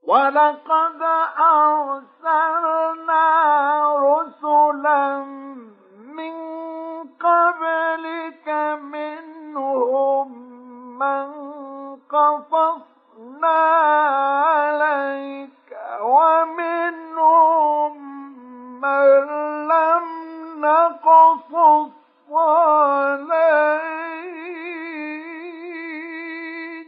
ولقد أرسلنا رسلا من قبلك منهم من قصصنا عليك ومنهم من لم نقصص عليك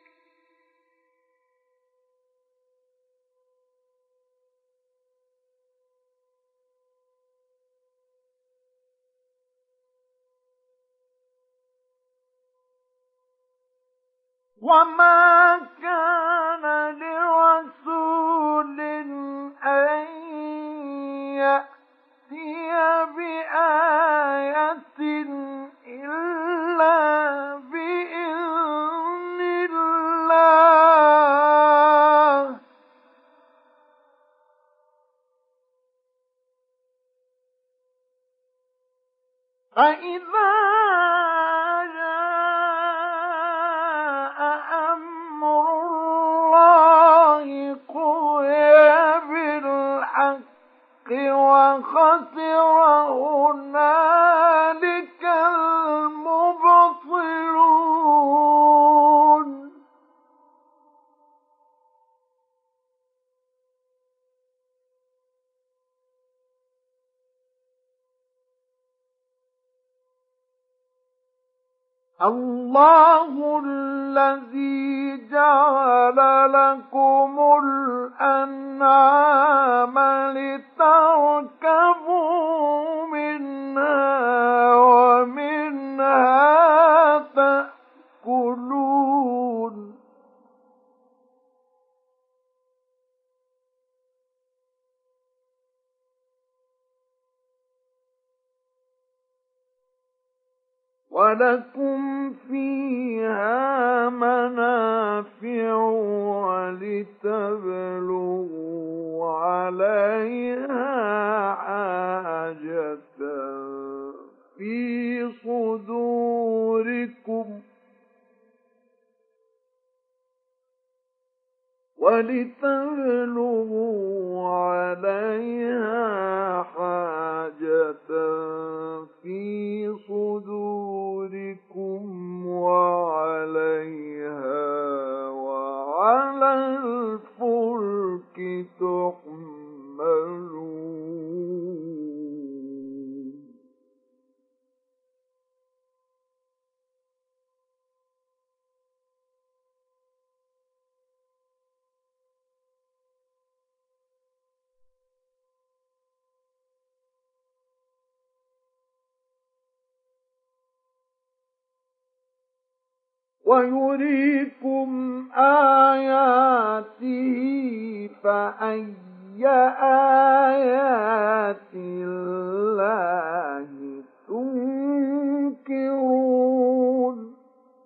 وما كان لرسول أن يأتي بآية إلا بإذن الله فإذا جاء أمر الله قضي بالحق وخسر هنالك المبطلون الله الذي جعل لكم الأنعام لتركبوا منها ومنها تأكلون ولكم فيها منافع ولتبلغوا عليها حاجة في صدوركم وعليها وعلى الفلك تحملون ويريكم آياته فأي آيات الله تنكرون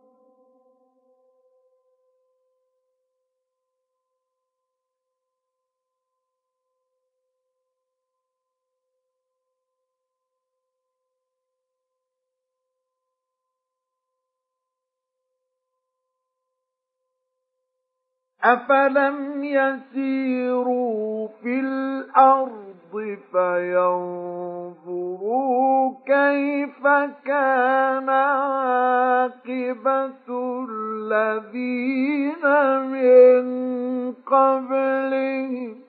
أفلم يسيروا في الأرض فينظروا كيف كان عاقبة الذين من قبلهم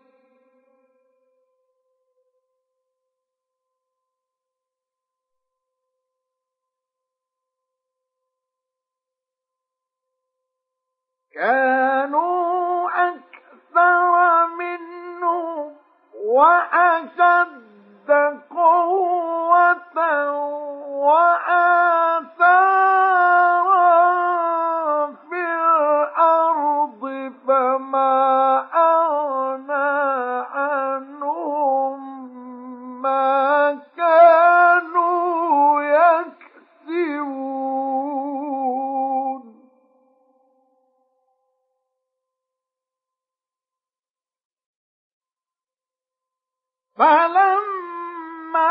كانوا أكثر منهم وأشد قوة وآثارا في الأرض فما أغنى عنهم ما كانوا يكسبون فلما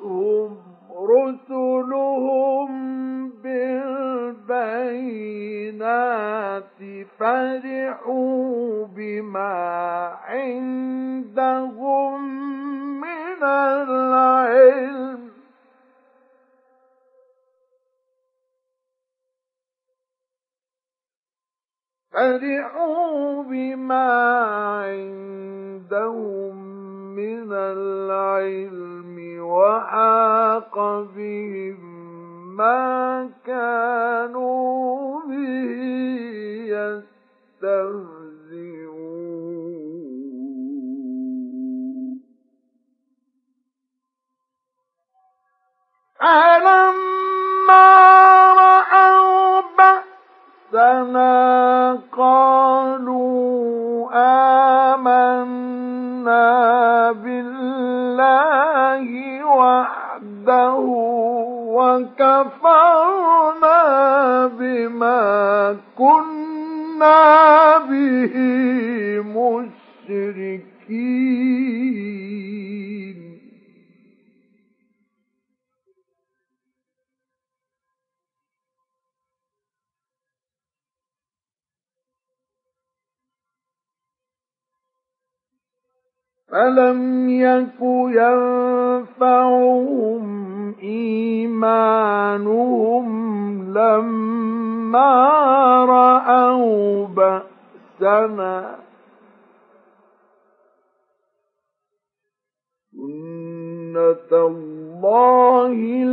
جاءتهم رسلهم بالبينات البينات فرحوا بما عندهم من العلم وحاق بهم ما كانوا به يستهزئون فلما رأوا بأسنا قالوا آمنا بالله وحده وكفرنا بما كنا به مشركين فلم يك ينفعهم إيمانهم لما رأوا بأسنا سنة الله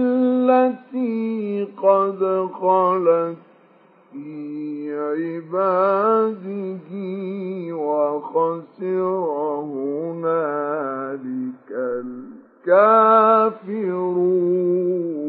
التي قد خلت في عباده وخسر هنالك الكافرون